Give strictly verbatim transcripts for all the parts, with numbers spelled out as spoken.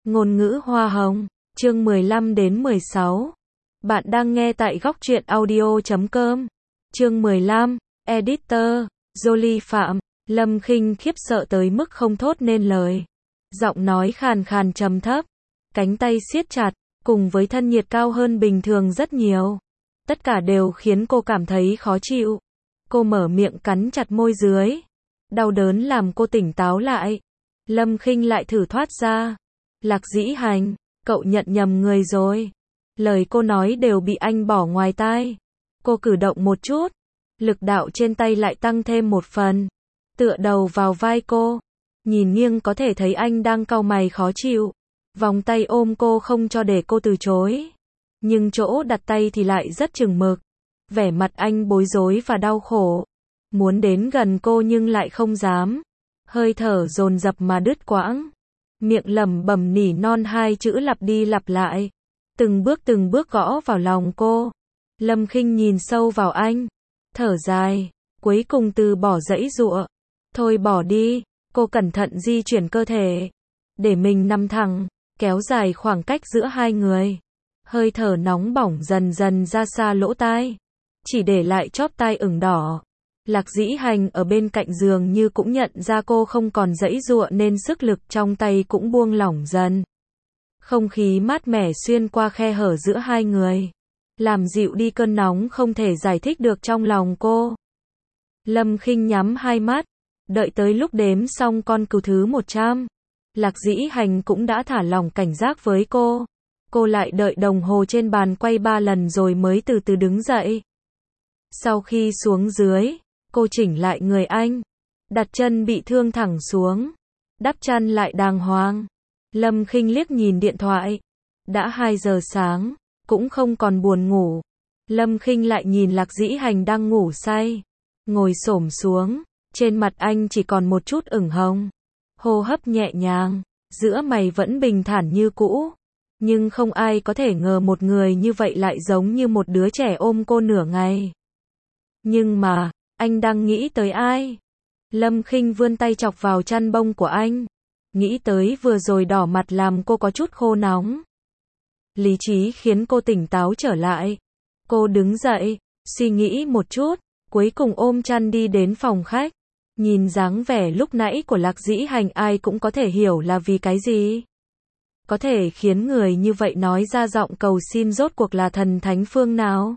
Ngôn ngữ hoa hồng, chương mười lăm đến mười sáu. Bạn đang nghe tại góc truyện audio chấm com. Chương mười lăm, Editor, Jolie Phạm, Lâm Khinh khiếp sợ tới mức không thốt nên lời. Giọng nói khàn khàn trầm thấp, cánh tay siết chặt, cùng với thân nhiệt cao hơn bình thường rất nhiều. Tất cả đều khiến cô cảm thấy khó chịu. Cô mở miệng cắn chặt môi dưới. Đau đớn làm cô tỉnh táo lại. Lâm Khinh lại thử thoát ra. Lạc Dĩ Hành, cậu nhận nhầm người rồi. Lời cô nói đều bị anh bỏ ngoài tai. Cô cử động một chút, lực đạo trên tay lại tăng thêm một phần. Tựa đầu vào vai cô, nhìn nghiêng có thể thấy anh đang cau mày khó chịu. Vòng tay ôm cô không cho để cô từ chối. Nhưng chỗ đặt tay thì lại rất chừng mực. Vẻ mặt anh bối rối và đau khổ. Muốn đến gần cô nhưng lại không dám. Hơi thở dồn dập mà đứt quãng. Miệng lẩm bẩm nỉ non hai chữ lặp đi lặp lại. Từng bước từng bước gõ vào lòng cô. Lâm Khinh nhìn sâu vào anh. Thở dài. Cuối cùng từ bỏ dãy dụa. Thôi bỏ đi. Cô cẩn thận di chuyển cơ thể. Để mình nằm thẳng. Kéo dài khoảng cách giữa hai người. Hơi thở nóng bỏng dần dần ra xa lỗ tai. Chỉ để lại chóp tai ửng đỏ. Lạc Dĩ Hành ở bên cạnh giường như cũng nhận ra cô không còn giãy giụa nên sức lực trong tay cũng buông lỏng dần. Không khí mát mẻ xuyên qua khe hở giữa hai người. Làm dịu đi cơn nóng không thể giải thích được trong lòng cô. Lâm Khinh nhắm hai mắt. Đợi tới lúc đếm xong con cừu thứ một trăm. Lạc Dĩ Hành cũng đã thả lỏng cảnh giác với cô. Cô lại đợi đồng hồ trên bàn quay ba lần rồi mới từ từ đứng dậy. Sau khi xuống dưới, cô chỉnh lại người anh. Đặt chân bị thương thẳng xuống. Đắp chăn lại đàng hoàng. Lâm Khinh liếc nhìn điện thoại. Đã hai giờ sáng, cũng không còn buồn ngủ. Lâm Khinh lại nhìn Lạc Dĩ Hành đang ngủ say. Ngồi xổm xuống, trên mặt anh chỉ còn một chút ửng hồng. Hô hấp nhẹ nhàng, giữa mày vẫn bình thản như cũ. Nhưng không ai có thể ngờ một người như vậy lại giống như một đứa trẻ ôm cô nửa ngày. Nhưng mà, anh đang nghĩ tới ai? Lâm Khinh vươn tay chọc vào chăn bông của anh. Nghĩ tới vừa rồi đỏ mặt làm cô có chút khô nóng. Lý trí khiến cô tỉnh táo trở lại. Cô đứng dậy, suy nghĩ một chút, cuối cùng ôm chăn đi đến phòng khách. Nhìn dáng vẻ lúc nãy của Lạc Dĩ Hành ai cũng có thể hiểu là vì cái gì. Có thể khiến người như vậy nói ra giọng cầu xin rốt cuộc là thần thánh phương nào.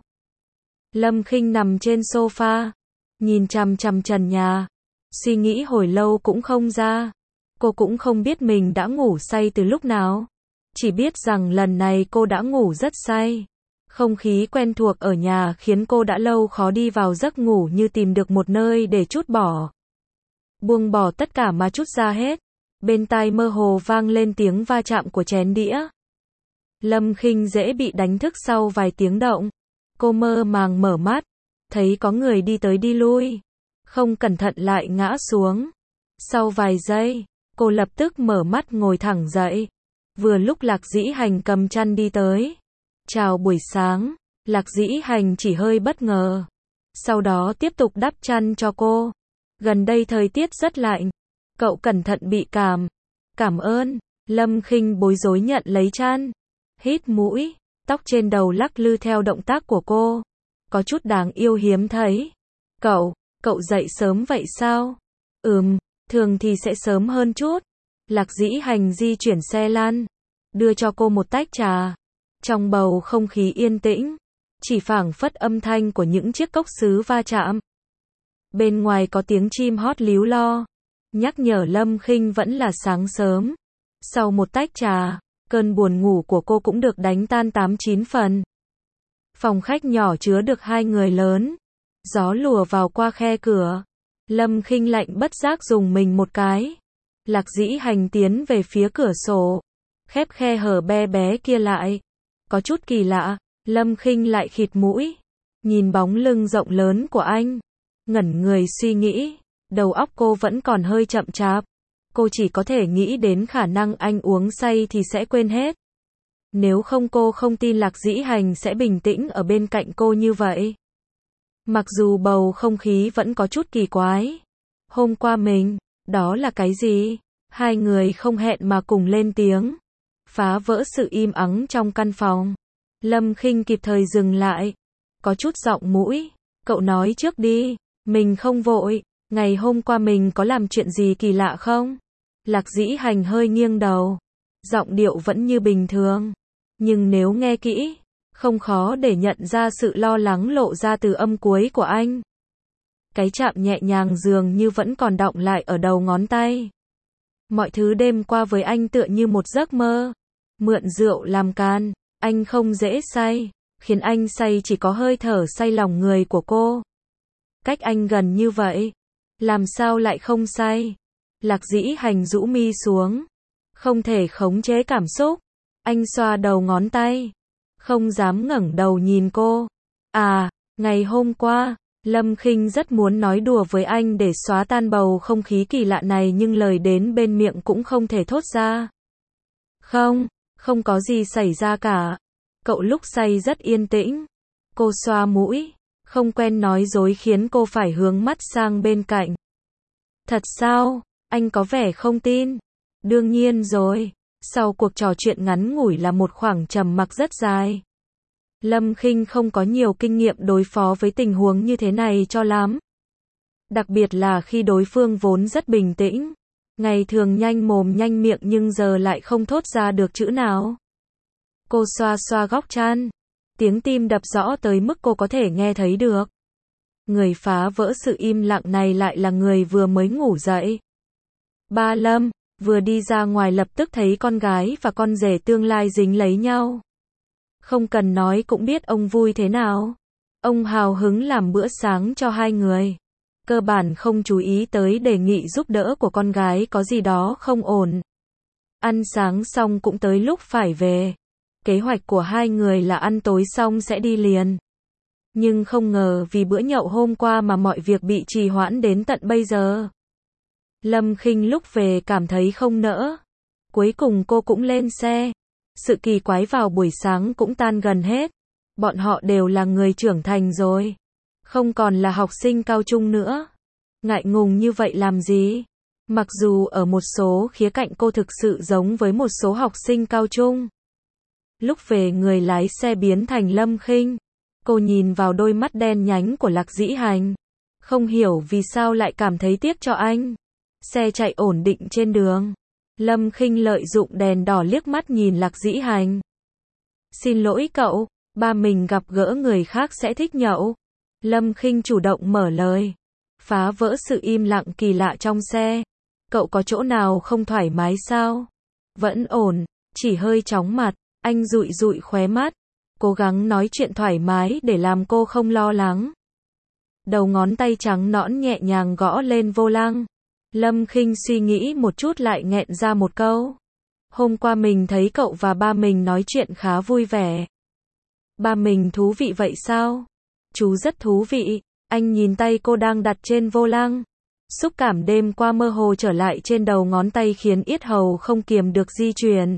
Lâm Khinh nằm trên sofa, nhìn chằm chằm trần nhà, suy nghĩ hồi lâu cũng không ra. Cô cũng không biết mình đã ngủ say từ lúc nào. Chỉ biết rằng lần này cô đã ngủ rất say. Không khí quen thuộc ở nhà khiến cô đã lâu khó đi vào giấc ngủ như tìm được một nơi để trút bỏ. Buông bỏ tất cả mà trút ra hết. Bên tai mơ hồ vang lên tiếng va chạm của chén đĩa. Lâm Khinh dễ bị đánh thức sau vài tiếng động. Cô mơ màng mở mắt, thấy có người đi tới đi lui. Không cẩn thận lại ngã xuống. Sau vài giây, cô lập tức mở mắt ngồi thẳng dậy. Vừa lúc Lạc Dĩ Hành cầm chăn đi tới. Chào buổi sáng. Lạc Dĩ Hành chỉ hơi bất ngờ. Sau đó tiếp tục đắp chăn cho cô. Gần đây thời tiết rất lạnh. Cậu cẩn thận bị cảm. Cảm ơn. Lâm Khinh bối rối nhận lấy chăn. Hít mũi. Tóc trên đầu lắc lư theo động tác của cô. Có chút đáng yêu hiếm thấy. Cậu, cậu dậy sớm vậy sao? Ừm, thường thì sẽ sớm hơn chút. Lạc Dĩ Hành di chuyển xe lăn. Đưa cho cô một tách trà. Trong bầu không khí yên tĩnh. Chỉ phảng phất âm thanh của những chiếc cốc sứ va chạm. Bên ngoài có tiếng chim hót líu lo. Nhắc nhở Lâm Khinh vẫn là sáng sớm. Sau một tách trà, cơn buồn ngủ của cô cũng được đánh tan tám chín phần. Phòng khách nhỏ chứa được hai người lớn. Gió lùa vào qua khe cửa. Lâm Khinh lạnh bất giác dùng mình một cái. Lạc Dĩ Hành tiến về phía cửa sổ. Khép khe hở bé bé kia lại. Có chút kỳ lạ. Lâm Khinh lại khịt mũi. Nhìn bóng lưng rộng lớn của anh. Ngẩn người suy nghĩ. Đầu óc cô vẫn còn hơi chậm chạp. Cô chỉ có thể nghĩ đến khả năng anh uống say thì sẽ quên hết. Nếu không cô không tin Lạc Dĩ Hành sẽ bình tĩnh ở bên cạnh cô như vậy. Mặc dù bầu không khí vẫn có chút kỳ quái. Hôm qua mình, đó là cái gì? Hai người không hẹn mà cùng lên tiếng. phá vỡ sự im ắng trong căn phòng. Lâm Khinh kịp thời dừng lại, có chút giọng mũi, cậu nói trước đi, mình không vội, ngày hôm qua mình có làm chuyện gì kỳ lạ không? Lạc Dĩ Hành hơi nghiêng đầu, giọng điệu vẫn như bình thường, nhưng nếu nghe kỹ, không khó để nhận ra sự lo lắng lộ ra từ âm cuối của anh. Cái chạm nhẹ nhàng dường như vẫn còn đọng lại ở đầu ngón tay. Mọi thứ đêm qua với anh tựa như một giấc mơ. Mượn rượu làm can, anh không dễ say, khiến anh say chỉ có hơi thở say lòng người của cô. Cách anh gần như vậy, làm sao lại không say? Lạc Dĩ Hành rũ mi xuống, không thể khống chế cảm xúc. Anh xoa đầu ngón tay, không dám ngẩng đầu nhìn cô. À, ngày hôm qua, Lâm Khinh rất muốn nói đùa với anh để xóa tan bầu không khí kỳ lạ này nhưng lời đến bên miệng cũng không thể thốt ra. Không, không có gì xảy ra cả. Cậu lúc say rất yên tĩnh. Cô xoa mũi, không quen nói dối khiến cô phải hướng mắt sang bên cạnh. Thật sao? Anh có vẻ không tin. Đương nhiên rồi. Sau cuộc trò chuyện ngắn ngủi là một khoảng trầm mặc rất dài. Lâm Khinh không có nhiều kinh nghiệm đối phó với tình huống như thế này cho lắm. Đặc biệt là khi đối phương vốn rất bình tĩnh. Ngày thường nhanh mồm nhanh miệng nhưng giờ lại không thốt ra được chữ nào. Cô xoa xoa góc chăn. Tiếng tim đập rõ tới mức cô có thể nghe thấy được. Người phá vỡ sự im lặng này lại là người vừa mới ngủ dậy. Ba Lâm, vừa đi ra ngoài lập tức thấy con gái và con rể tương lai dính lấy nhau. Không cần nói cũng biết ông vui thế nào. Ông hào hứng làm bữa sáng cho hai người. Cơ bản không chú ý tới đề nghị giúp đỡ của con gái có gì đó không ổn. Ăn sáng xong cũng tới lúc phải về. Kế hoạch của hai người là ăn tối xong sẽ đi liền. Nhưng không ngờ vì bữa nhậu hôm qua mà mọi việc bị trì hoãn đến tận bây giờ. Lâm Khinh lúc về cảm thấy không nỡ. Cuối cùng cô cũng lên xe. Sự kỳ quái vào buổi sáng cũng tan gần hết. Bọn họ đều là người trưởng thành rồi. Không còn là học sinh cao trung nữa. Ngại ngùng như vậy làm gì? Mặc dù ở một số khía cạnh cô thực sự giống với một số học sinh cao trung. Lúc về người lái xe biến thành Lâm Khinh. Cô nhìn vào đôi mắt đen nhánh của Lạc Dĩ Hành. Không hiểu vì sao lại cảm thấy tiếc cho anh. Xe chạy ổn định trên đường. Lâm Khinh lợi dụng đèn đỏ liếc mắt nhìn Lạc Dĩ Hành. Xin lỗi cậu, ba mình gặp gỡ người khác sẽ thích nhậu. Lâm Khinh chủ động mở lời. Phá vỡ sự im lặng kỳ lạ trong xe. Cậu có chỗ nào không thoải mái sao? Vẫn ổn, chỉ hơi chóng mặt. Anh dụi dụi khóe mắt. Cố gắng nói chuyện thoải mái để làm cô không lo lắng. Đầu ngón tay trắng nõn nhẹ nhàng gõ lên vô lăng. Lâm Khinh suy nghĩ một chút lại nghẹn ra một câu. Hôm qua mình thấy cậu và ba mình nói chuyện khá vui vẻ. Ba mình thú vị vậy sao? Chú rất thú vị. Anh nhìn tay cô đang đặt trên vô lăng. Xúc cảm đêm qua mơ hồ trở lại trên đầu ngón tay khiến yết hầu không kiềm được di chuyển.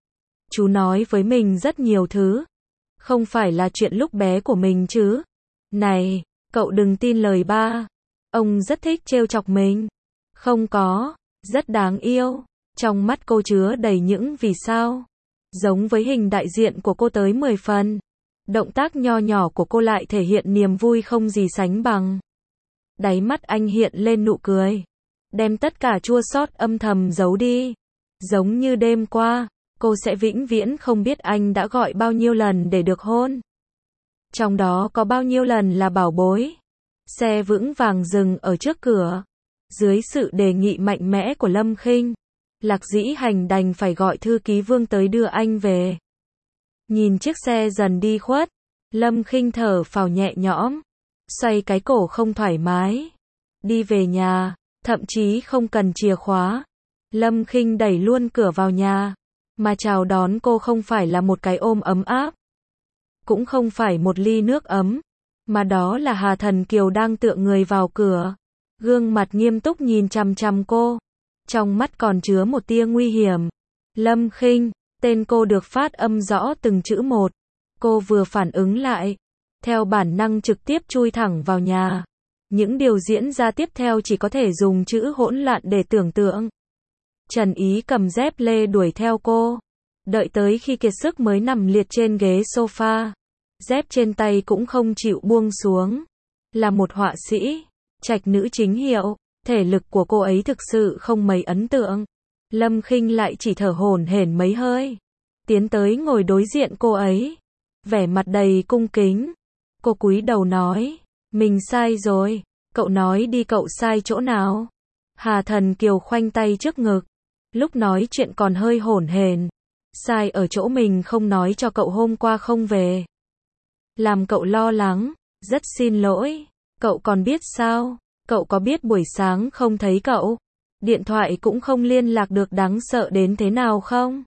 Chú nói với mình rất nhiều thứ. Không phải là chuyện lúc bé của mình chứ. Này, cậu đừng tin lời ba. Ông rất thích trêu chọc mình. Không có, rất đáng yêu. Trong mắt cô chứa đầy những vì sao. Giống với hình đại diện của cô tới mười phần. Động tác nho nhỏ của cô lại thể hiện niềm vui không gì sánh bằng. Đáy mắt anh hiện lên nụ cười. Đem tất cả chua xót âm thầm giấu đi. Giống như đêm qua, cô sẽ vĩnh viễn không biết anh đã gọi bao nhiêu lần để được hôn. Trong đó có bao nhiêu lần là bảo bối. Xe vững vàng dừng ở trước cửa. Dưới sự đề nghị mạnh mẽ của Lâm Khinh, Lạc Dĩ Hành đành phải gọi thư ký Vương tới đưa anh về. Nhìn chiếc xe dần đi khuất, Lâm Khinh thở phào nhẹ nhõm, xoay cái cổ không thoải mái. Đi về nhà, thậm chí không cần chìa khóa. Lâm Khinh đẩy luôn cửa vào nhà, mà chào đón cô không phải là một cái ôm ấm áp, cũng không phải một ly nước ấm, mà đó là Hà Thần Kiều đang tựa người vào cửa. Gương mặt nghiêm túc nhìn chằm chằm cô. Trong mắt còn chứa một tia nguy hiểm. Lâm Khinh, tên cô được phát âm rõ từng chữ một. Cô vừa phản ứng lại. Theo bản năng trực tiếp chui thẳng vào nhà. Những điều diễn ra tiếp theo chỉ có thể dùng chữ hỗn loạn để tưởng tượng. Trần Ý cầm dép lê đuổi theo cô. Đợi tới khi kiệt sức mới nằm liệt trên ghế sofa. Dép trên tay cũng không chịu buông xuống. Là một họa sĩ, trạch nữ chính hiệu, thể lực của cô ấy thực sự không mấy ấn tượng. Lâm Khinh lại chỉ thở hổn hển mấy hơi. Tiến tới ngồi đối diện cô ấy. Vẻ mặt đầy cung kính. Cô cúi đầu nói. Mình sai rồi. Cậu nói đi, cậu sai chỗ nào? Hà Thần Kiều khoanh tay trước ngực. Lúc nói chuyện còn hơi hổn hển. Sai ở chỗ mình không nói cho cậu hôm qua không về. Làm cậu lo lắng. Rất xin lỗi. Cậu còn biết sao? Cậu có biết buổi sáng không thấy cậu? Điện thoại cũng không liên lạc được, đáng sợ đến thế nào không?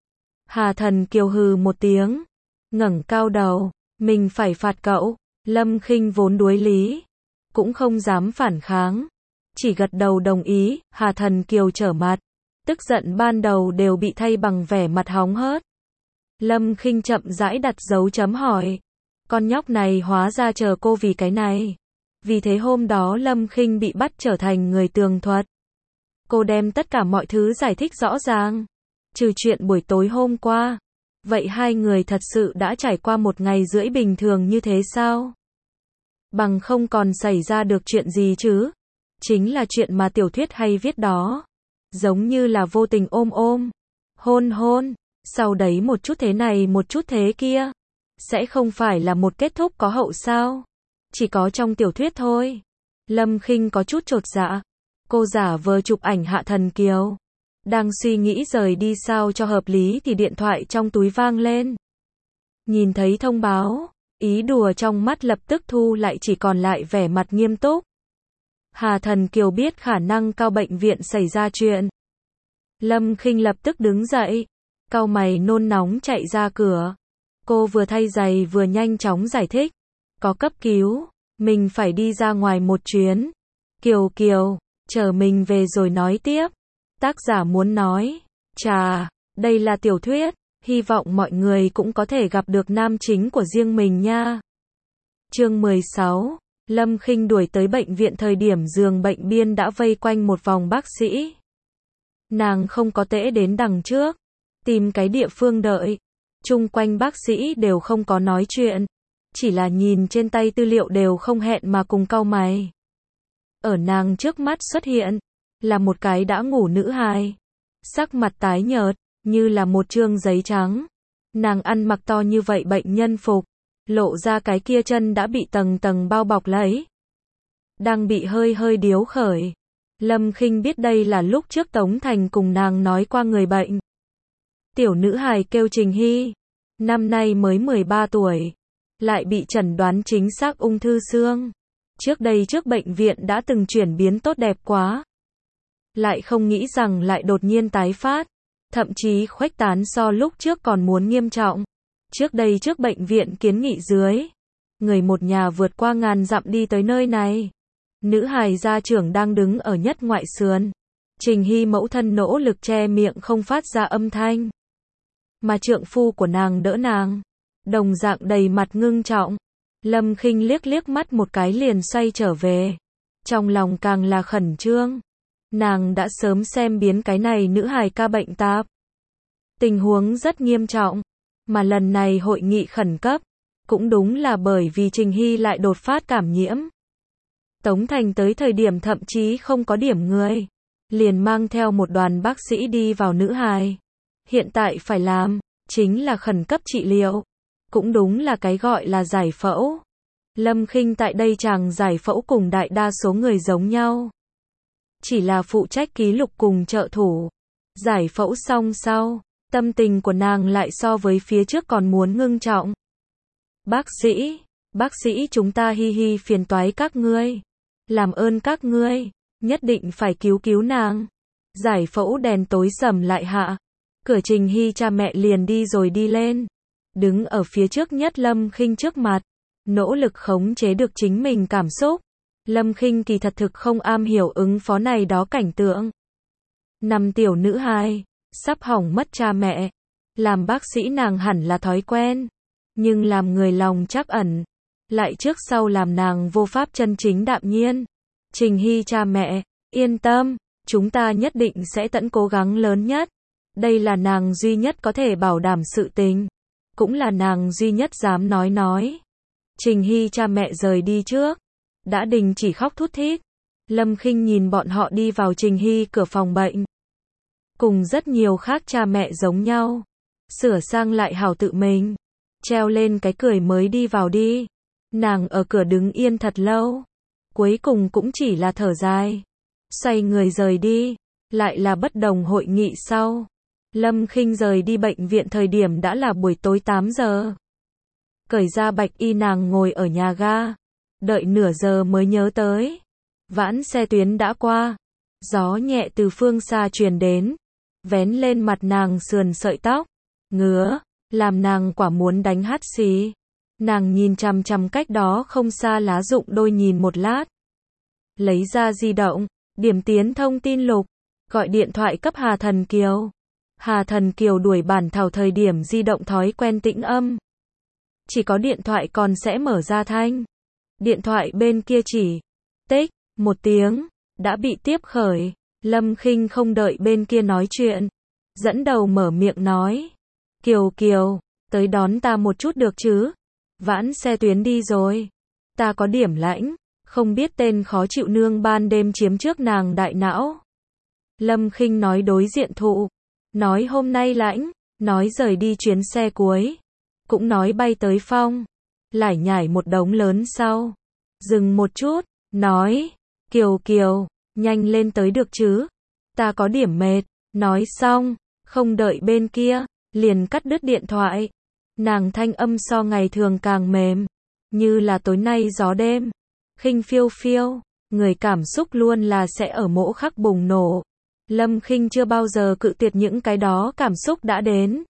Hà Thần Kiều hừ một tiếng. Ngẩng cao đầu. Mình phải phạt cậu. Lâm Khinh vốn đuối lý. Cũng không dám phản kháng. Chỉ gật đầu đồng ý. Hà Thần Kiều trở mặt. Tức giận ban đầu đều bị thay bằng vẻ mặt hóng hớt. Lâm Khinh chậm rãi đặt dấu chấm hỏi. Con nhóc này hóa ra chờ cô vì cái này. Vì thế hôm đó Lâm Khinh bị bắt trở thành người tường thuật. Cô đem tất cả mọi thứ giải thích rõ ràng. Trừ chuyện buổi tối hôm qua. Vậy hai người thật sự đã trải qua một ngày rưỡi bình thường như thế sao? Bằng không còn xảy ra được chuyện gì chứ? Chính là chuyện mà tiểu thuyết hay viết đó. Giống như là vô tình ôm ôm. Hôn hôn. Sau đấy một chút thế này một chút thế kia. Sẽ không phải là một kết thúc có hậu sao? Chỉ có trong tiểu thuyết thôi. Lâm Khinh có chút chột dạ. Cô giả vờ chụp ảnh Hạ Thần Kiều. Đang suy nghĩ rời đi sao cho hợp lý thì điện thoại trong túi vang lên. Nhìn thấy thông báo, ý đùa trong mắt lập tức thu lại, chỉ còn lại vẻ mặt nghiêm túc. Hà Thần Kiều biết khả năng cao bệnh viện xảy ra chuyện. Lâm Khinh lập tức đứng dậy, cau mày nôn nóng chạy ra cửa. Cô vừa thay giày vừa nhanh chóng giải thích. Có cấp cứu, mình phải đi ra ngoài một chuyến. Kiều Kiều, chờ mình về rồi nói tiếp. Tác giả muốn nói, chà, đây là tiểu thuyết, hy vọng mọi người cũng có thể gặp được nam chính của riêng mình nha. Chương mười sáu, Lâm Khinh đuổi tới bệnh viện thời điểm giường bệnh biên đã vây quanh một vòng bác sĩ. Nàng không có tễ đến đằng trước, tìm cái địa phương đợi. Chung quanh bác sĩ đều không có nói chuyện, chỉ là nhìn trên tay tư liệu đều không hẹn mà cùng cau mày. Ở nàng trước mắt xuất hiện là một cái đã ngủ nữ hài, sắc mặt tái nhợt, như là một trương giấy trắng. Nàng ăn mặc to như vậy bệnh nhân phục, lộ ra cái kia chân đã bị tầng tầng bao bọc lấy. Đang bị hơi hơi điếu khởi. Lâm Khinh biết đây là lúc trước Tống Thành cùng nàng nói qua người bệnh. Tiểu nữ hài kêu Trình Hy, năm nay mới mười ba tuổi, lại bị chẩn đoán chính xác ung thư xương. Trước đây trước bệnh viện đã từng chuyển biến tốt đẹp quá. Lại không nghĩ rằng lại đột nhiên tái phát, thậm chí khuếch tán so lúc trước còn muốn nghiêm trọng. Trước đây trước bệnh viện kiến nghị dưới, người một nhà vượt qua ngàn dặm đi tới nơi này. Nữ hài gia trưởng đang đứng ở nhất ngoại sườn. Trình Hy mẫu thân nỗ lực che miệng không phát ra âm thanh. Mà trượng phu của nàng đỡ nàng, đồng dạng đầy mặt ngưng trọng. Lâm Khinh liếc liếc mắt một cái liền xoay trở về. Trong lòng càng là khẩn trương. Nàng đã sớm xem biến cái này nữ hài ca bệnh tạp. Tình huống rất nghiêm trọng. Mà lần này hội nghị khẩn cấp, cũng đúng là bởi vì Trình Hy lại đột phát cảm nhiễm. Tống Thành tới thời điểm thậm chí không có điểm người, liền mang theo một đoàn bác sĩ đi vào nữ hài. Hiện tại phải làm, chính là khẩn cấp trị liệu. Cũng đúng là cái gọi là giải phẫu. Lâm Khinh tại đây chàng giải phẫu cùng đại đa số người giống nhau. Chỉ là phụ trách ký lục cùng trợ thủ. Giải phẫu xong sau, tâm tình của nàng lại so với phía trước còn muốn ngưng trọng. Bác sĩ, bác sĩ chúng ta hi hi phiền toái các ngươi. Làm ơn các ngươi, nhất định phải cứu cứu nàng. Giải phẫu đèn tối sầm lại hạ. Cửa Trình Hy cha mẹ liền đi rồi đi lên. Đứng ở phía trước nhất Lâm Khinh trước mặt, nỗ lực khống chế được chính mình cảm xúc. Lâm Khinh kỳ thật thực không am hiểu ứng phó này đó cảnh tượng. Năm tiểu nữ hài, sắp hỏng mất cha mẹ. Làm bác sĩ nàng hẳn là thói quen. Nhưng làm người lòng trắc ẩn, lại trước sau làm nàng vô pháp chân chính đạm nhiên. Trình Hy cha mẹ, yên tâm, chúng ta nhất định sẽ tận cố gắng lớn nhất. Đây là nàng duy nhất có thể bảo đảm sự tình. Cũng là nàng duy nhất dám nói nói. Trình Hy cha mẹ rời đi trước. Đã đình chỉ khóc thút thít. Lâm Khinh nhìn bọn họ đi vào Trình Hy cửa phòng bệnh. Cùng rất nhiều khác cha mẹ giống nhau. Sửa sang lại hảo tự mình. Treo lên cái cười mới đi vào đi. Nàng ở cửa đứng yên thật lâu. Cuối cùng cũng chỉ là thở dài. Xoay người rời đi. Lại là bất đồng hội nghị sau. Lâm Khinh rời đi bệnh viện thời điểm đã là buổi tối tám giờ. Cởi ra bạch y nàng ngồi ở nhà ga. Đợi nửa giờ mới nhớ tới. Vãn xe tuyến đã qua. Gió nhẹ từ phương xa truyền đến. Vén lên mặt nàng sườn sợi tóc. Ngứa. Làm nàng quả muốn đánh hắt xì. Nàng nhìn chằm chằm cách đó không xa lá rụng đôi nhìn một lát. Lấy ra di động. Điểm tiến thông tin lục. Gọi điện thoại cấp Hà Thần Kiều. Hà Thần Kiều đuổi bản thảo thời điểm di động thói quen tĩnh âm. Chỉ có điện thoại còn sẽ mở ra thanh. Điện thoại bên kia chỉ tích một tiếng đã bị tiếp khởi. Lâm Khinh không đợi bên kia nói chuyện, dẫn đầu mở miệng nói: "Kiều Kiều, tới đón ta một chút được chứ? Vãn xe tuyến đi rồi. Ta có điểm lãnh, không biết tên khó chịu nương ban đêm chiếm trước nàng đại não." Lâm Khinh nói đối diện thụ, nói hôm nay lãnh, nói rời đi chuyến xe cuối, cũng nói bay tới phong, lải nhải một đống lớn sau. Dừng một chút, nói: "Kiều Kiều, nhanh lên tới được chứ? Ta có điểm mệt." Nói xong, không đợi bên kia, liền cắt đứt điện thoại. Nàng thanh âm so ngày thường càng mềm, như là tối nay gió đêm, khinh phiêu phiêu, người cảm xúc luôn là sẽ ở mỗi khắc bùng nổ. Lâm Khinh chưa bao giờ cự tuyệt những cái đó cảm xúc đã đến.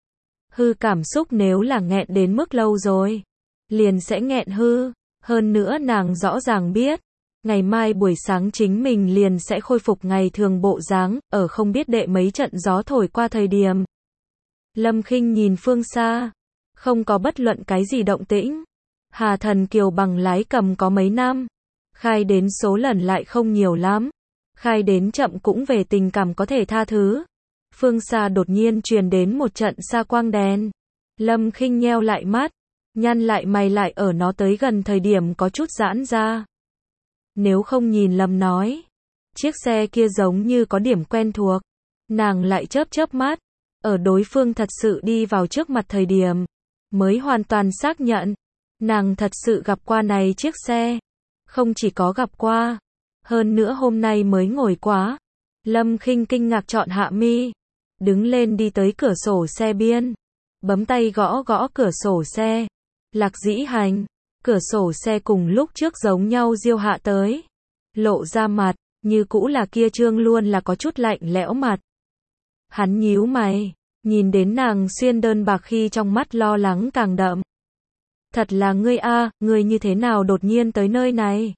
Hư cảm xúc nếu là nghẹn đến mức lâu rồi, liền sẽ nghẹn hư. Hơn nữa nàng rõ ràng biết, ngày mai buổi sáng chính mình liền sẽ khôi phục ngày thường bộ dáng, ở không biết đệ mấy trận gió thổi qua thời điểm. Lâm Khinh nhìn phương xa, không có bất luận cái gì động tĩnh. Hà Thần Kiều bằng lái cầm có mấy năm, khai đến số lần lại không nhiều lắm, khai đến chậm cũng về tình cảm có thể tha thứ. Phương xa đột nhiên truyền đến một trận xa quang đèn. Lâm Khinh nheo lại mắt, nhăn lại mày lại ở nó tới gần thời điểm có chút giãn ra. Nếu không nhìn lầm nói, chiếc xe kia giống như có điểm quen thuộc. Nàng lại chớp chớp mắt, ở đối phương thật sự đi vào trước mặt thời điểm, mới hoàn toàn xác nhận, nàng thật sự gặp qua này chiếc xe. Không chỉ có gặp qua, hơn nữa hôm nay mới ngồi quá. Lâm Khinh kinh ngạc chọn hạ mi, đứng lên đi tới cửa sổ xe biên, bấm tay gõ gõ cửa sổ xe. Lạc Dĩ Hành, cửa sổ xe cùng lúc trước giống nhau diêu hạ tới, lộ ra mặt, như cũ là kia trương luôn là có chút lạnh lẽo mặt. Hắn nhíu mày, nhìn đến nàng xuyên đơn bạc khi trong mắt lo lắng càng đậm. "Thật là ngươi a, ngươi như thế nào đột nhiên tới nơi này?"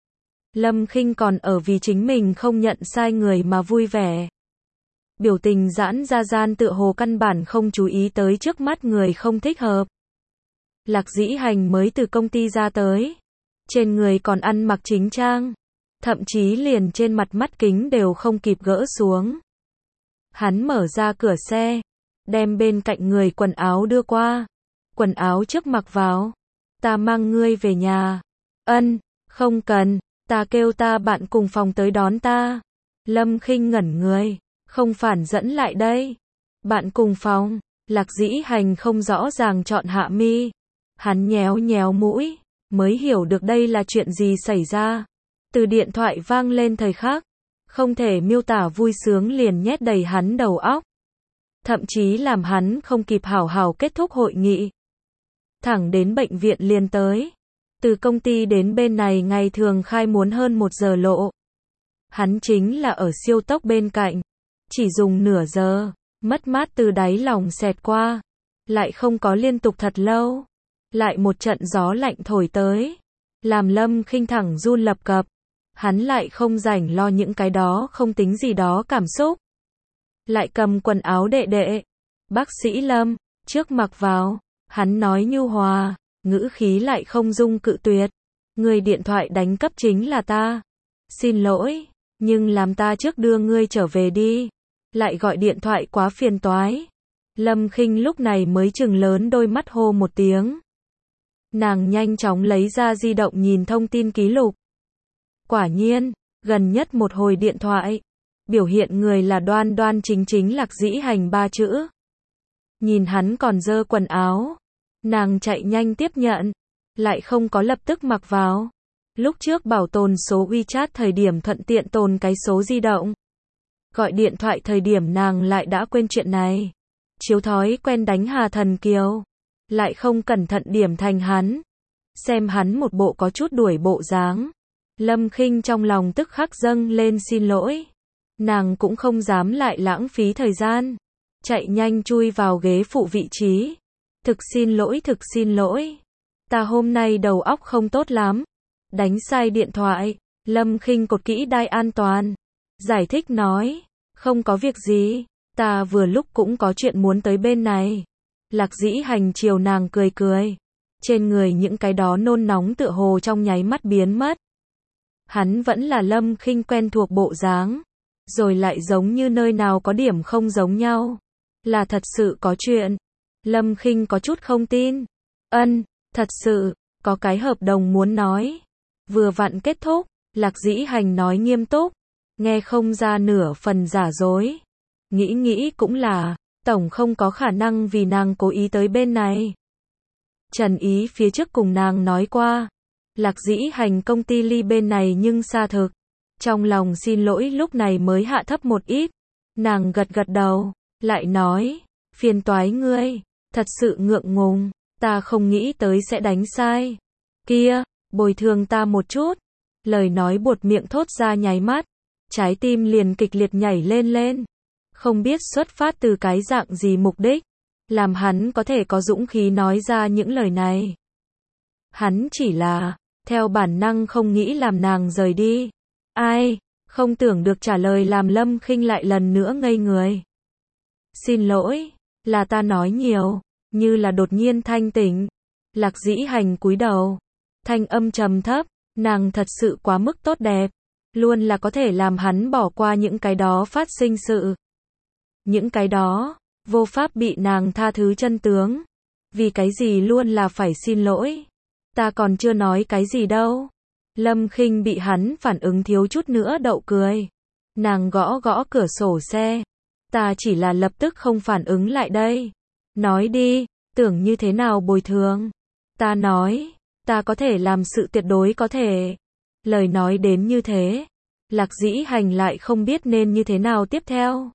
Lâm Khinh còn ở vì chính mình không nhận sai người mà vui vẻ. Biểu tình giãn ra gian tựa hồ căn bản không chú ý tới trước mắt người không thích hợp. Lạc Dĩ Hành mới từ công ty ra tới, trên người còn ăn mặc chính trang, thậm chí liền trên mặt mắt kính đều không kịp gỡ xuống. Hắn mở ra cửa xe, đem bên cạnh người quần áo đưa qua. "Quần áo trước mặc vào, ta mang ngươi về nhà." "Ân, không cần, ta kêu ta bạn cùng phòng tới đón ta." Lâm Khinh ngẩn người, không phản dẫn lại đây. Bạn cùng phòng, Lạc Dĩ Hành không rõ ràng chọn hạ mi. Hắn nhéo nhéo mũi, mới hiểu được đây là chuyện gì xảy ra. Từ điện thoại vang lên thời khắc, không thể miêu tả vui sướng liền nhét đầy hắn đầu óc. Thậm chí làm hắn không kịp hảo hảo kết thúc hội nghị. Thẳng đến bệnh viện liền tới. Từ công ty đến bên này ngày thường khai muốn hơn một giờ lộ. Hắn chính là ở siêu tốc bên cạnh. Chỉ dùng nửa giờ, mất mát từ đáy lòng xẹt qua. Lại không có liên tục thật lâu. Lại một trận gió lạnh thổi tới. Làm Lâm Khinh thẳng run lập cập. Hắn lại không rảnh lo những cái đó không tính gì đó cảm xúc. Lại cầm quần áo đệ đệ. "Bác sĩ Lâm, trước mặc vào." Hắn nói nhu hòa, ngữ khí lại không dung cự tuyệt. "Người điện thoại đánh cấp chính là ta. Xin lỗi, nhưng làm ta trước đưa ngươi trở về đi." lại gọi điện thoại quá phiền toái. Lâm Khinh lúc này mới chừng lớn đôi mắt hô một tiếng. Nàng nhanh chóng lấy ra di động nhìn thông tin ký lục. Quả nhiên, gần nhất một hồi điện thoại, biểu hiện người là đoan đoan chính chính Lạc Dĩ Hành ba chữ. Nhìn hắn còn dơ quần áo, nàng chạy nhanh tiếp nhận, lại không có lập tức mặc vào. Lúc trước bảo tồn số WeChat thời điểm thuận tiện tồn cái số di động. Gọi điện thoại thời điểm nàng lại đã quên chuyện này. Chiếu thói quen đánh Hà Thần Kiều, lại không cẩn thận điểm thành hắn. Xem hắn một bộ có chút đuổi bộ dáng. Lâm Khinh trong lòng tức khắc dâng lên xin lỗi. Nàng cũng không dám lại lãng phí thời gian. Chạy nhanh chui vào ghế phụ vị trí. Thực xin lỗi, thực xin lỗi. Ta hôm nay đầu óc không tốt lắm. Đánh sai điện thoại. Lâm Khinh cột kỹ đai an toàn. Giải thích nói. Không có việc gì. Ta vừa lúc cũng có chuyện muốn tới bên này. Lạc Dĩ Hành chiều nàng cười cười. Trên người những cái đó nôn nóng tựa hồ trong nháy mắt biến mất. Hắn vẫn là Lâm Khinh quen thuộc bộ dáng. Rồi lại giống như nơi nào có điểm không giống nhau. Là thật sự có chuyện. Lâm Khinh có chút không tin. Ân, thật sự, có cái hợp đồng muốn nói. Vừa vặn kết thúc, Lạc Dĩ Hành nói nghiêm túc. Nghe không ra nửa phần giả dối. Nghĩ nghĩ cũng là, tổng không có khả năng vì nàng cố ý tới bên này. Trần Ý phía trước cùng nàng nói qua. Lạc Dĩ Hành công ty ly bên này nhưng xa thực. Trong lòng xin lỗi lúc này mới hạ thấp một ít. Nàng gật gật đầu, lại nói, phiền toái ngươi, thật sự ngượng ngùng, ta không nghĩ tới sẽ đánh sai. Kia, bồi thường ta một chút. Lời nói buột miệng thốt ra nháy mắt, trái tim liền kịch liệt nhảy lên lên. Không biết xuất phát từ cái dạng gì mục đích, làm hắn có thể có dũng khí nói ra những lời này. Hắn chỉ là, theo bản năng không nghĩ làm nàng rời đi. Ai, không tưởng được trả lời làm Lâm Khinh lại lần nữa ngây người. Xin lỗi, là ta nói nhiều, như là đột nhiên thanh tỉnh. Lạc Dĩ Hành cúi đầu, thanh âm trầm thấp, nàng thật sự quá mức tốt đẹp, luôn là có thể làm hắn bỏ qua những cái đó phát sinh sự. Những cái đó, vô pháp bị nàng tha thứ chân tướng. Vì cái gì luôn là phải xin lỗi. Ta còn chưa nói cái gì đâu. Lâm Khinh bị hắn phản ứng thiếu chút nữa đậu cười. Nàng gõ gõ cửa sổ xe. Ta chỉ là lập tức không phản ứng lại đây. Nói đi, tưởng như thế nào bồi thường. Ta nói, ta có thể làm sự tuyệt đối có thể. Lời nói đến như thế, Lạc Dĩ Hành lại không biết nên như thế nào tiếp theo.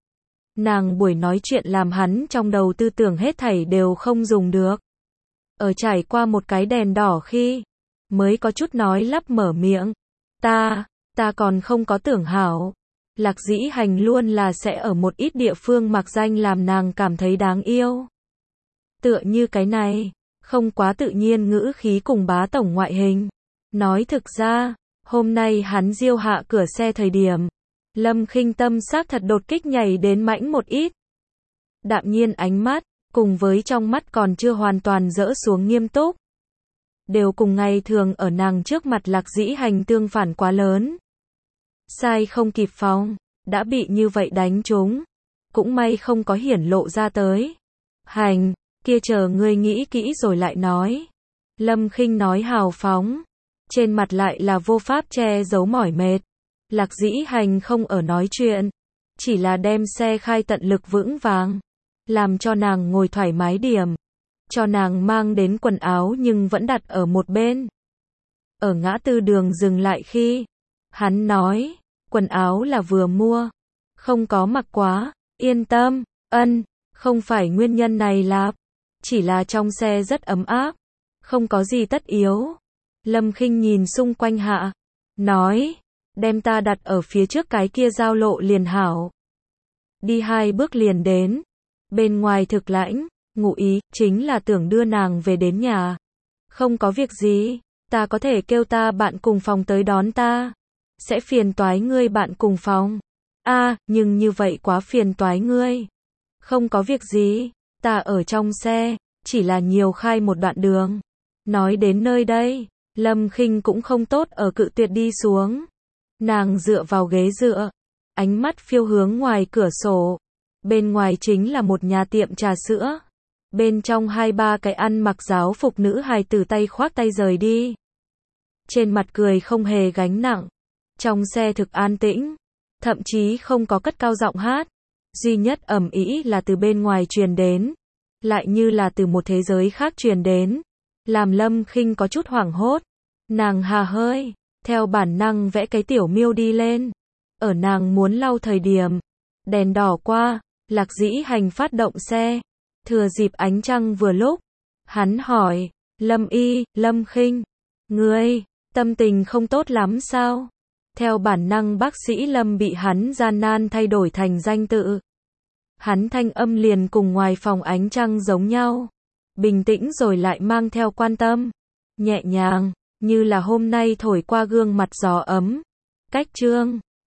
Nàng buổi nói chuyện làm hắn trong đầu tư tưởng hết thảy đều không dùng được. Ở trải qua một cái đèn đỏ khi, mới có chút nói lắp mở miệng. Ta, ta còn không có tưởng hảo. Lạc Dĩ Hành luôn là sẽ ở một ít địa phương mặc danh làm nàng cảm thấy đáng yêu. Tựa như cái này, không quá tự nhiên ngữ khí cùng bá tổng ngoại hình. Nói thực ra, hôm nay hắn diêu hạ cửa xe thời điểm, Lâm Khinh tâm xác thật đột kích nhảy đến mãnh một ít. Đạm nhiên ánh mắt, cùng với trong mắt còn chưa hoàn toàn dỡ xuống nghiêm túc. Đều cùng ngày thường ở nàng trước mặt Lạc Dĩ Hành tương phản quá lớn. Sai không kịp phòng, đã bị như vậy đánh trúng. Cũng may không có hiển lộ ra tới. Hành, kia chờ ngươi nghĩ kỹ rồi lại nói. Lâm Khinh nói hào phóng. Trên mặt lại là vô pháp che giấu mỏi mệt. Lạc Dĩ Hành không ở nói chuyện. Chỉ là đem xe khai tận lực vững vàng. Làm cho nàng ngồi thoải mái điểm. Cho nàng mang đến quần áo nhưng vẫn đặt ở một bên. Ở ngã tư đường dừng lại khi. Hắn nói, quần áo là vừa mua. Không có mặc quá, yên tâm, ân, không phải nguyên nhân này lạp. Chỉ là trong xe rất ấm áp. Không có gì tất yếu. Lâm Khinh nhìn xung quanh hạ. Nói, đem ta đặt ở phía trước cái kia giao lộ liền hảo. Đi hai bước liền đến. Bên ngoài thực lãnh, ngụ ý, chính là tưởng đưa nàng về đến nhà. Không có việc gì, ta có thể kêu ta bạn cùng phòng tới đón ta. Sẽ phiền toái ngươi bạn cùng phòng. A, à, nhưng như vậy quá phiền toái ngươi. Không có việc gì, ta ở trong xe, chỉ là nhiều khai một đoạn đường. Nói đến nơi đây, Lâm Khinh cũng không tốt ở cự tuyệt đi xuống. Nàng dựa vào ghế dựa, ánh mắt phiêu hướng ngoài cửa sổ. Bên ngoài chính là một nhà tiệm trà sữa. Bên trong hai ba cái ăn mặc giáo phục nữ hài tử tay khoác tay rời đi. Trên mặt cười không hề gánh nặng. Trong xe thực an tĩnh, thậm chí không có cất cao giọng hát. Duy nhất ầm ĩ là từ bên ngoài truyền đến, lại như là từ một thế giới khác truyền đến, làm Lâm Khinh có chút hoảng hốt. Nàng hà hơi, theo bản năng vẽ cái tiểu miêu đi lên. Ở nàng muốn lau thời điểm, đèn đỏ qua, Lạc Dĩ Hành phát động xe. Thừa dịp ánh trăng vừa lúc, hắn hỏi, Lâm Y, Lâm Khinh, ngươi, tâm tình không tốt lắm sao? Theo bản năng bác sĩ Lâm bị hắn gian nan thay đổi thành danh tự. Hắn thanh âm liền cùng ngoài phòng ánh trăng giống nhau. Bình tĩnh rồi lại mang theo quan tâm. Nhẹ nhàng, như là hôm nay thổi qua gương mặt gió ấm. Cách trương,